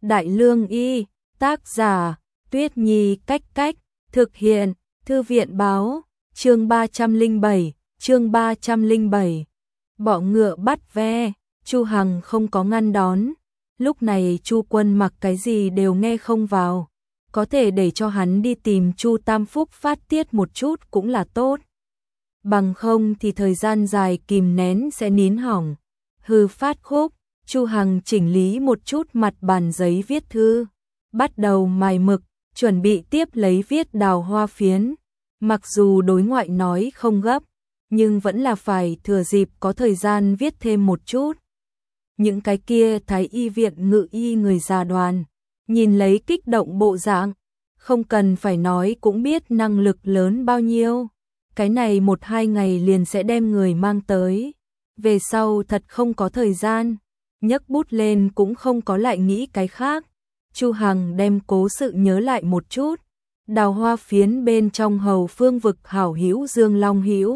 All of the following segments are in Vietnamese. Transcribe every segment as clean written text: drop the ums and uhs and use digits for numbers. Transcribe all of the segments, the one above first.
Đại Lương Y, tác giả, Tuyết Nhi Cách Cách, thực hiện, Thư viện báo, chương 307, bọ ngựa bắt ve, Chu Hằng không có ngăn đón. Lúc này Chu Quân mặc cái gì đều nghe không vào, có thể để cho hắn đi tìm Chu Tam Phúc phát tiết một chút cũng là tốt. Bằng không thì thời gian dài kìm nén sẽ nín hỏng, hư phát khúc. Chu Hằng chỉnh lý một chút mặt bàn giấy viết thư, bắt đầu mài mực, chuẩn bị tiếp lấy viết Đào Hoa Phiến. Mặc dù đối ngoại nói không gấp, nhưng vẫn là phải thừa dịp có thời gian viết thêm một chút. Những cái kia Thái Y viện ngự y người già đoàn, nhìn lấy kích động bộ dạng, không cần phải nói cũng biết năng lực lớn bao nhiêu. Cái này 1-2 ngày liền sẽ đem người mang tới. Về sau thật không có thời gian, nhấc bút lên cũng không có lại nghĩ cái khác. Chu Hằng đem cố sự nhớ lại một chút. Đào Hoa Phiến bên trong Hầu Phương vực hảo hữu Dương Long Hữu,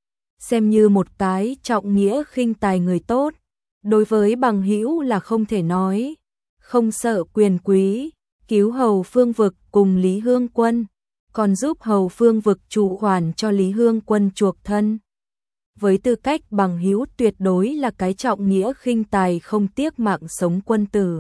xem như một cái trọng nghĩa khinh tài người tốt. Đối với bằng hữu là không thể nói, không sợ quyền quý, cứu Hầu Phương vực cùng Lý Hương Quân, còn giúp Hầu Phương vực trụ khoản cho Lý Hương Quân chuộc thân. Với tư cách bằng hữu tuyệt đối là cái trọng nghĩa khinh tài không tiếc mạng sống quân tử.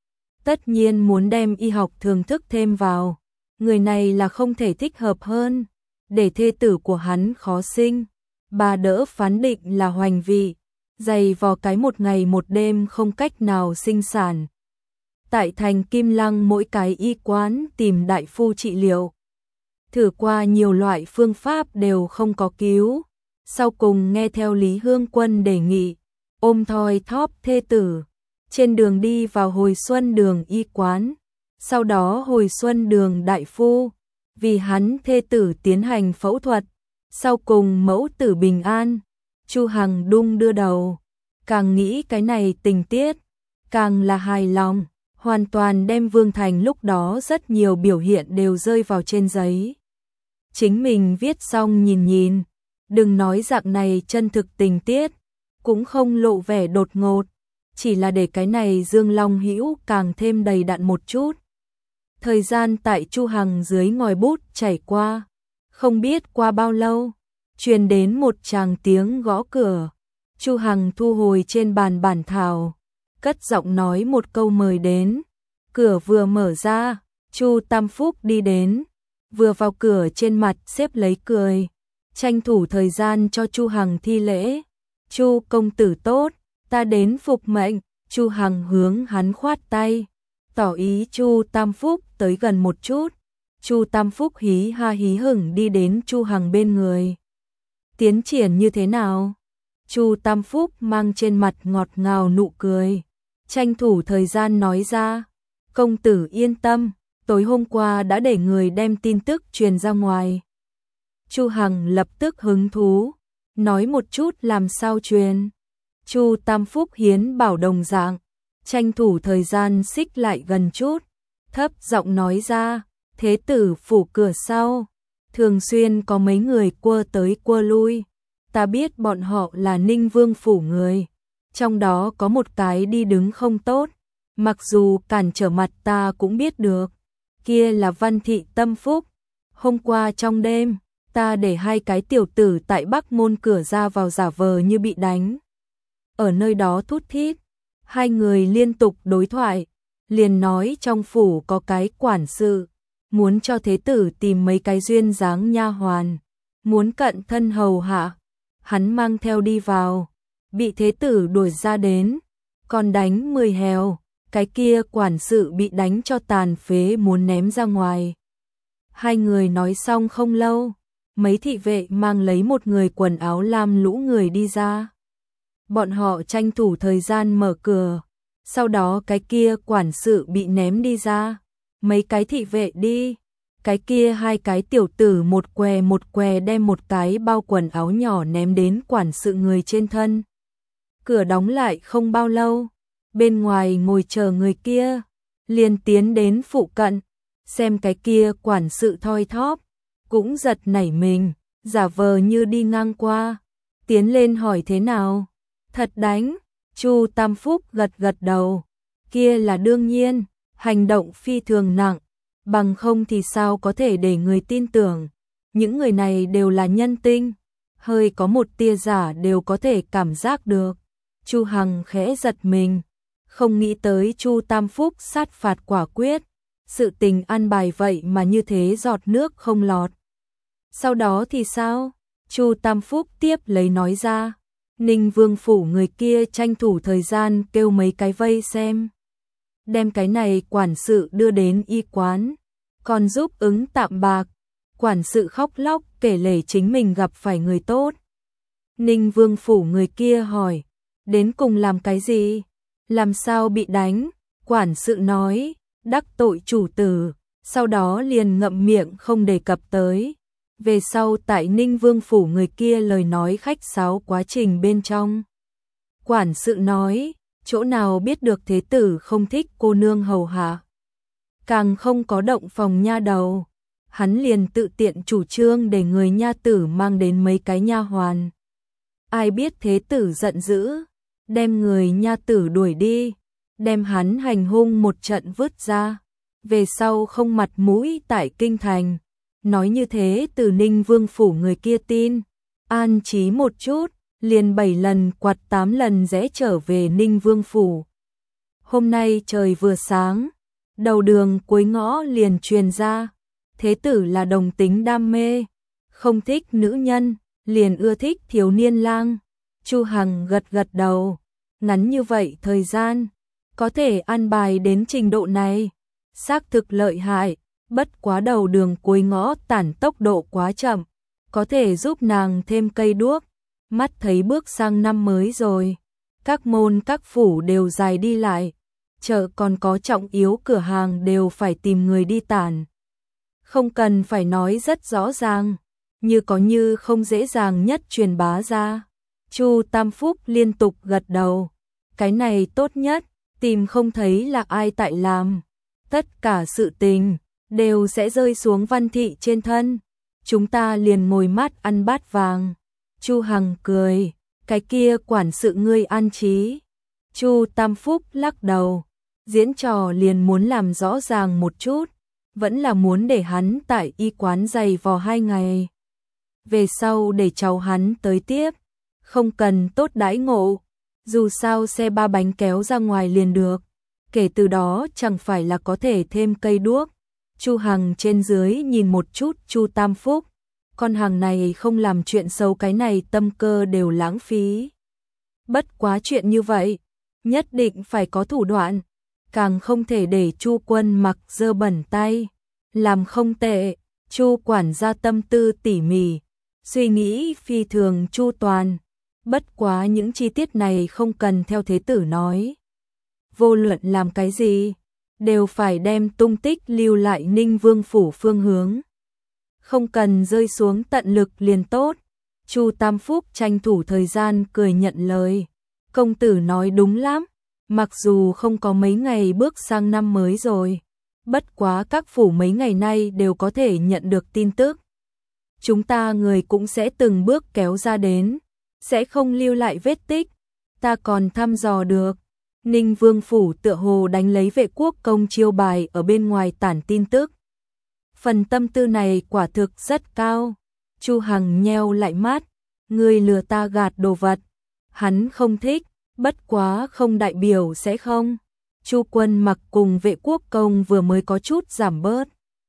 Tất nhiên muốn đem y học thường thức thêm vào, người này là không thể thích hợp hơn, để thê tử của hắn khó sinh. Bà đỡ phán định là hoành vị, dày vò cái 1 ngày 1 đêm không cách nào sinh sản. Tại thành Kim Lăng mỗi cái y quán tìm đại phu trị liệu, thử qua nhiều loại phương pháp đều không có cứu. Sau cùng nghe theo Lý Hương Quân đề nghị, ôm thoi thóp thê tử, trên đường đi vào Hồi Xuân Đường y quán. Sau đó Hồi Xuân Đường đại phu vì hắn thê tử tiến hành phẫu thuật, sau cùng mẫu tử bình an. Chu Hằng đung đưa đầu, càng nghĩ cái này tình tiết, càng là hài lòng, hoàn toàn đem Vương Thành lúc đó rất nhiều biểu hiện đều rơi vào trên giấy. Chính mình viết xong nhìn nhìn, đừng nói dạng này chân thực tình tiết, cũng không lộ vẻ đột ngột, chỉ là để cái này Dương Long Hữu càng thêm đầy đặn một chút. Thời gian tại Chu Hằng dưới ngòi bút chảy qua, không biết qua bao lâu, truyền đến một tràng tiếng gõ cửa. Chu Hằng thu hồi trên bàn bản thảo, cất giọng nói một câu mời đến. Cửa vừa mở ra, Chu Tam Phúc đi đến, vừa vào cửa trên mặt xếp lấy cười, tranh thủ thời gian cho Chu Hằng thi lễ. Chu công tử tốt, ta đến phục mệnh. Chu Hằng hướng hắn khoát tay, tỏ ý Chu Tam Phúc tới gần một chút. Chu Tam Phúc hí ha hí hửng đi đến Chu Hằng bên người. Tiến triển như thế nào? Chu Tam Phúc mang trên mặt ngọt ngào nụ cười, tranh thủ thời gian nói ra. Công tử yên tâm, tối hôm qua đã để người đem tin tức truyền ra ngoài. Chu Hằng lập tức hứng thú, nói một chút làm sao truyền. Chu Tam Phúc hiến bảo đồng dạng, tranh thủ thời gian xích lại gần chút, thấp giọng nói ra. Thế tử phủ cửa sau, thường xuyên có mấy người quơ tới quơ lui. Ta biết bọn họ là Ninh Vương phủ người, trong đó có một cái đi đứng không tốt, mặc dù cản trở mặt ta cũng biết được. Kia là Văn Thị Tâm Phúc. Hôm qua trong đêm, ta để 2 cái tiểu tử tại Bắc môn cửa ra vào giả vờ như bị đánh, ở nơi đó thút thít. 2 người liên tục đối thoại, liền nói trong phủ có cái quản sự, muốn cho thế tử tìm mấy cái duyên dáng nha hoàn, muốn cận thân hầu hạ. Hắn mang theo đi vào, bị thế tử đuổi ra đến, còn đánh 10 hèo. Cái kia quản sự bị đánh cho tàn phế muốn ném ra ngoài. 2 người nói xong không lâu, mấy thị vệ mang lấy một người quần áo lam lũ người đi ra. Bọn họ tranh thủ thời gian mở cửa, sau đó cái kia quản sự bị ném đi ra, mấy cái thị vệ đi. Cái kia 2 cái tiểu tử một què đem một cái bao quần áo nhỏ ném đến quản sự người trên thân. Cửa đóng lại không bao lâu, bên ngoài ngồi chờ người kia, liền tiến đến phụ cận, xem cái kia quản sự thoi thóp, cũng giật nảy mình, giả vờ như đi ngang qua, tiến lên hỏi thế nào. Thật đánh. Chu Tam Phúc gật gật đầu, kia là đương nhiên. hành động phi thường nặng, bằng không thì sao có thể để người tin tưởng. Những người này đều là nhân tinh, hơi có một tia giả đều có thể cảm giác được. Chu Hằng khẽ giật mình, không nghĩ tới Chu Tam Phúc sát phạt quả quyết, sự tình an bài vậy mà như thế giọt nước không lọt. Sau đó thì sao? Chu Tam Phúc tiếp lấy nói ra, Ninh Vương phủ người kia tranh thủ thời gian kêu mấy cái vây xem. Đem cái này quản sự đưa đến y quán, còn giúp ứng tạm bạc. Quản sự khóc lóc kể lể chính mình gặp phải người tốt. Ninh Vương phủ người kia hỏi, đến cùng làm cái gì? Làm sao bị đánh? Quản sự nói, đắc tội chủ tử, sau đó liền ngậm miệng không đề cập tới. Về sau tại Ninh Vương phủ người kia lời nói khách sáo quá trình bên trong. Quản sự nói, chỗ nào biết được thế tử không thích cô nương hầu hạ. Càng không có động phòng nha đầu. Hắn liền tự tiện chủ trương để người nha tử mang đến mấy cái nha hoàn. Ai biết thế tử giận dữ, đem người nha tử đuổi đi, đem hắn hành hung một trận vứt ra. Về sau không mặt mũi tại kinh thành. Nói như thế từ Ninh Vương phủ người kia tin, an trí một chút, liền 7 lần quạt 8 lần rẽ trở về Ninh Vương phủ. Hôm nay trời vừa sáng, đầu đường cuối ngõ liền truyền ra, thế tử là đồng tính đam mê, không thích nữ nhân, liền ưa thích thiếu niên lang. Chu Hằng gật gật đầu, ngắn như vậy thời gian, có thể an bài đến trình độ này, xác thực lợi hại. Bất quá đầu đường cuối ngõ tản tốc độ quá chậm, có thể giúp nàng thêm cây đuốc. Mắt thấy bước sang năm mới rồi, các môn các phủ đều dài đi lại, chợ còn có trọng yếu cửa hàng đều phải tìm người đi tản. Không cần phải nói rất rõ ràng, như có như không dễ dàng nhất truyền bá ra. Chu Tam Phúc liên tục gật đầu, cái này tốt nhất, tìm không thấy là ai tại làm. Tất cả sự tình đều sẽ rơi xuống Văn Thị trên thân. Chúng ta liền ngồi mát ăn bát vàng. Chu Hằng cười, cái kia quản sự ngươi an trí. Chu Tam Phúc lắc đầu, diễn trò liền muốn làm rõ ràng một chút, vẫn là muốn để hắn tại y quán giày vò 2 ngày. Về sau để cháu hắn tới tiếp, không cần tốt đãi ngộ, dù sao xe 3 bánh kéo ra ngoài liền được. Kể từ đó chẳng phải là có thể thêm cây đuốc. Chu Hằng trên dưới nhìn một chút Chu Tam Phúc, con hàng này không làm chuyện xấu cái này tâm cơ đều lãng phí. Bất quá chuyện như vậy, nhất định phải có thủ đoạn, càng không thể để Chu Quân Mặc dơ bẩn tay, làm không tệ. Chu quản gia tâm tư tỉ mỉ, suy nghĩ phi thường chu toàn, bất quá những chi tiết này không cần theo thế tử nói. Vô luận làm cái gì, đều phải đem tung tích lưu lại Ninh Vương phủ phương hướng. Không cần rơi xuống tận lực liền tốt. Chu Tam Phúc tranh thủ thời gian cười nhận lời. Công tử nói đúng lắm, mặc dù không có mấy ngày bước sang năm mới rồi, bất quá các phủ mấy ngày nay đều có thể nhận được tin tức. Chúng ta người cũng sẽ từng bước kéo ra đến, sẽ không lưu lại vết tích. Ta còn thăm dò được, Ninh Vương phủ tựa hồ đánh lấy Vệ Quốc công chiêu bài ở bên ngoài tản tin tức. Phần tâm tư này quả thực rất cao. Chu Hằng nheo lại mắt, ngươi lừa ta gạt đồ vật. Hắn không thích, bất quá không đại biểu sẽ không. Chu Quân Mặc cùng Vệ Quốc công vừa mới có chút giảm bớt.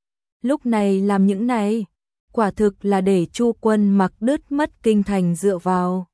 Lúc này làm những này, quả thực là để Chu Quân Mặc đứt mất kinh thành dựa vào.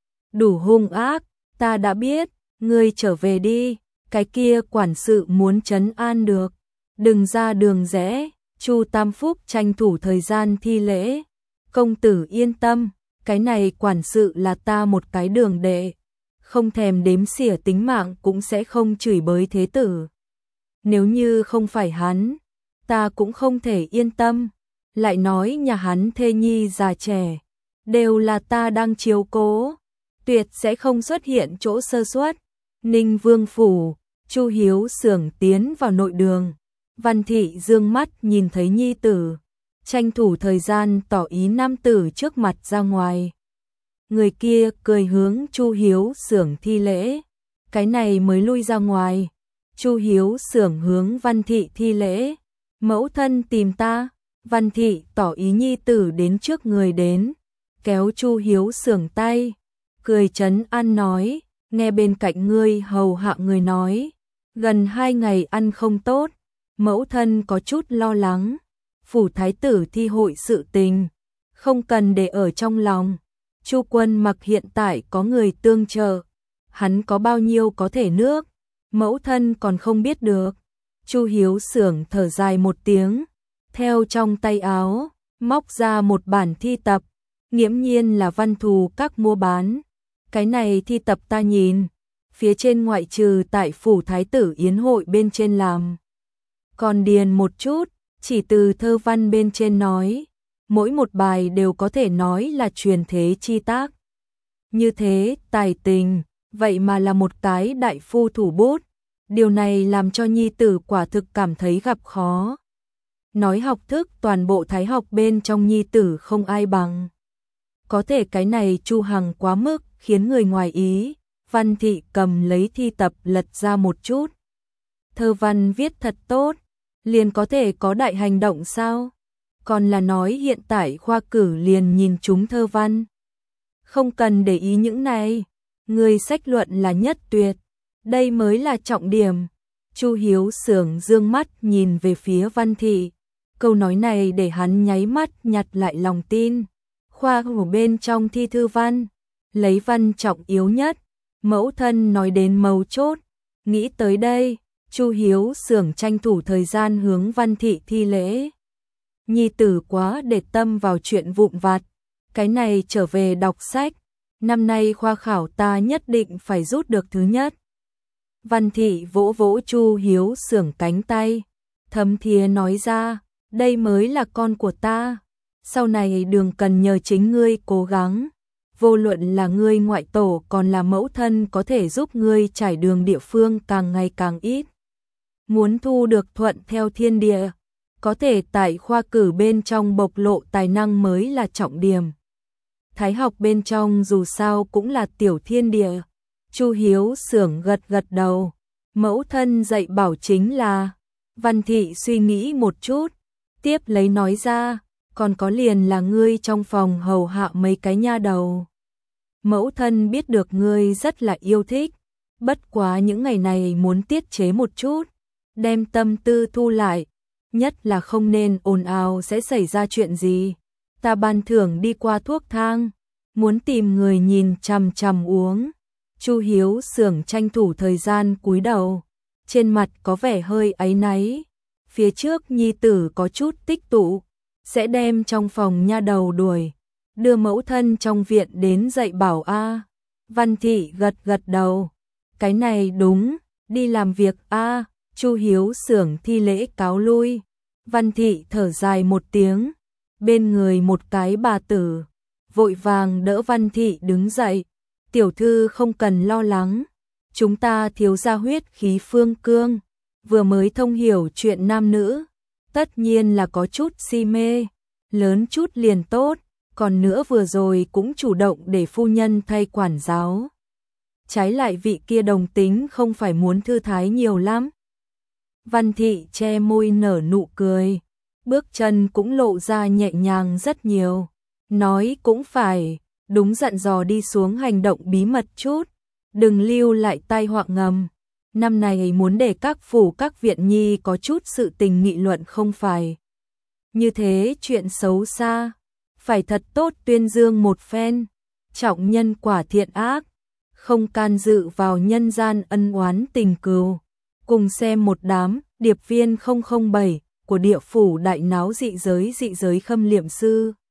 Đủ hung ác, ta đã biết, ngươi trở về đi, cái kia quản sự muốn trấn an được, đừng ra đường rẽ. Chu Tam Phúc tranh thủ thời gian thi lễ, công tử yên tâm, cái này quản sự là ta một cái đường đệ, không thèm đếm xỉa tính mạng cũng sẽ không chửi bới thế tử. Nếu như không phải hắn, ta cũng không thể yên tâm. Lại nói nhà hắn thê nhi già trẻ, đều là ta đang chiếu cố, tuyệt sẽ không xuất hiện chỗ sơ suất. Ninh Vương phủ, Chu Hiếu xưởng tiến vào nội đường. Văn Thị dương mắt nhìn thấy nhi tử, tranh thủ thời gian tỏ ý nam tử trước mặt ra ngoài. Người kia cười hướng Chu Hiếu xưởng thi lễ, cái này mới lui ra ngoài. Chu Hiếu Xưởng hướng Văn Thị thi lễ. Mẫu thân tìm ta. Văn Thị tỏ ý nhi tử đến trước người đến, kéo Chu Hiếu Xưởng tay, cười trấn an nói, nghe bên cạnh ngươi hầu hạ người nói, gần 2 ngày ăn không tốt, mẫu thân có chút lo lắng, phủ thái tử thi hội sự tình, không cần để ở trong lòng. Chu Quân Mặc hiện tại có người tương trợ, hắn có bao nhiêu có thể nước, mẫu thân còn không biết được. Chu Hiếu Xưởng thở dài một tiếng, theo trong tay áo, móc ra một bản thi tập, nghiễm nhiên là văn thù các mua bán. Cái này thi tập ta nhìn, phía trên ngoại trừ tại phủ thái tử yến hội bên trên làm. Còn điền một chút, chỉ từ thơ văn bên trên nói, mỗi một bài đều có thể nói là truyền thế chi tác. Như thế, tài tình, vậy mà là một cái đại phu thủ bút. Điều này làm cho nhi tử quả thực cảm thấy gặp khó. Nói học thức toàn bộ thái học bên trong nhi tử không ai bằng. Có thể cái này Chu Hằng quá mức khiến người ngoài ý. Văn Thị cầm lấy thi tập lật ra một chút. Thơ văn viết thật tốt, liền có thể có đại hành động sao? Còn là nói hiện tại khoa cử liền nhìn chúng thơ văn. Không cần để ý những này, người sách luận là nhất tuyệt, đây mới là trọng điểm. Chu Hiếu Xưởng dương mắt nhìn về phía Văn Thị, câu nói này để hắn nháy mắt nhặt lại lòng tin. Khoa của bên trong thi thư văn, lấy văn trọng yếu nhất, mẫu thân nói đến mấu chốt. Nghĩ tới đây, Chu Hiếu Xưởng tranh thủ thời gian hướng Văn Thị thi lễ. Nhi tử quá để tâm vào chuyện vụn vặt, cái này trở về đọc sách, năm nay khoa khảo ta nhất định phải rút được thứ nhất. Văn Thị vỗ vỗ Chu Hiếu Xưởng cánh tay, thấm thía nói ra, đây mới là con của ta, sau này đường cần nhờ chính ngươi cố gắng, vô luận là ngươi ngoại tổ còn là mẫu thân có thể giúp ngươi trải đường địa phương càng ngày càng ít. Muốn thu được thuận theo thiên địa, có thể tại khoa cử bên trong bộc lộ tài năng mới là trọng điểm. Thái học bên trong dù sao cũng là tiểu thiên địa. Chu Hiếu Xưởng gật gật đầu, mẫu thân dạy bảo chính là. Văn Thị suy nghĩ một chút, tiếp lấy nói ra, còn có liền là ngươi trong phòng hầu hạ mấy cái nha đầu. Mẫu thân biết được ngươi rất là yêu thích, bất quá những ngày này muốn tiết chế một chút, đem tâm tư thu lại, nhất là không nên ồn ào sẽ xảy ra chuyện gì. Ta ban thưởng đi qua thuốc thang, muốn tìm người nhìn chằm chằm uống. Chu Hiếu Xưởng tranh thủ thời gian cúi đầu, trên mặt có vẻ hơi áy náy. Phía trước nhi tử có chút tích tụ, sẽ đem trong phòng nha đầu đuổi, đưa mẫu thân trong viện đến dạy bảo a. Văn Thị gật gật đầu, cái này đúng, đi làm việc a. Chu Hiếu Xưởng thi lễ cáo lui. Văn Thị thở dài một tiếng, bên người một cái bà tử, vội vàng đỡ Văn Thị đứng dậy. Tiểu thư không cần lo lắng, chúng ta thiếu gia huyết khí phương cương, vừa mới thông hiểu chuyện nam nữ, tất nhiên là có chút si mê, lớn chút liền tốt, còn nữa vừa rồi cũng chủ động để phu nhân thay quản giáo. Trái lại vị kia đồng tính không phải muốn thư thái nhiều lắm. Văn Thị che môi nở nụ cười, bước chân cũng lộ ra nhẹ nhàng rất nhiều, nói cũng phải. Đúng dặn dò đi xuống hành động bí mật chút, đừng lưu lại tai họa ngầm. Năm này muốn để các phủ các viện nhi có chút sự tình nghị luận không phải. Như thế chuyện xấu xa, phải thật tốt tuyên dương một phen, trọng nhân quả thiện ác, không can dự vào nhân gian ân oán tình cừu. Cùng xem một đám điệp viên 007 của địa phủ đại náo dị giới khâm liệm sư.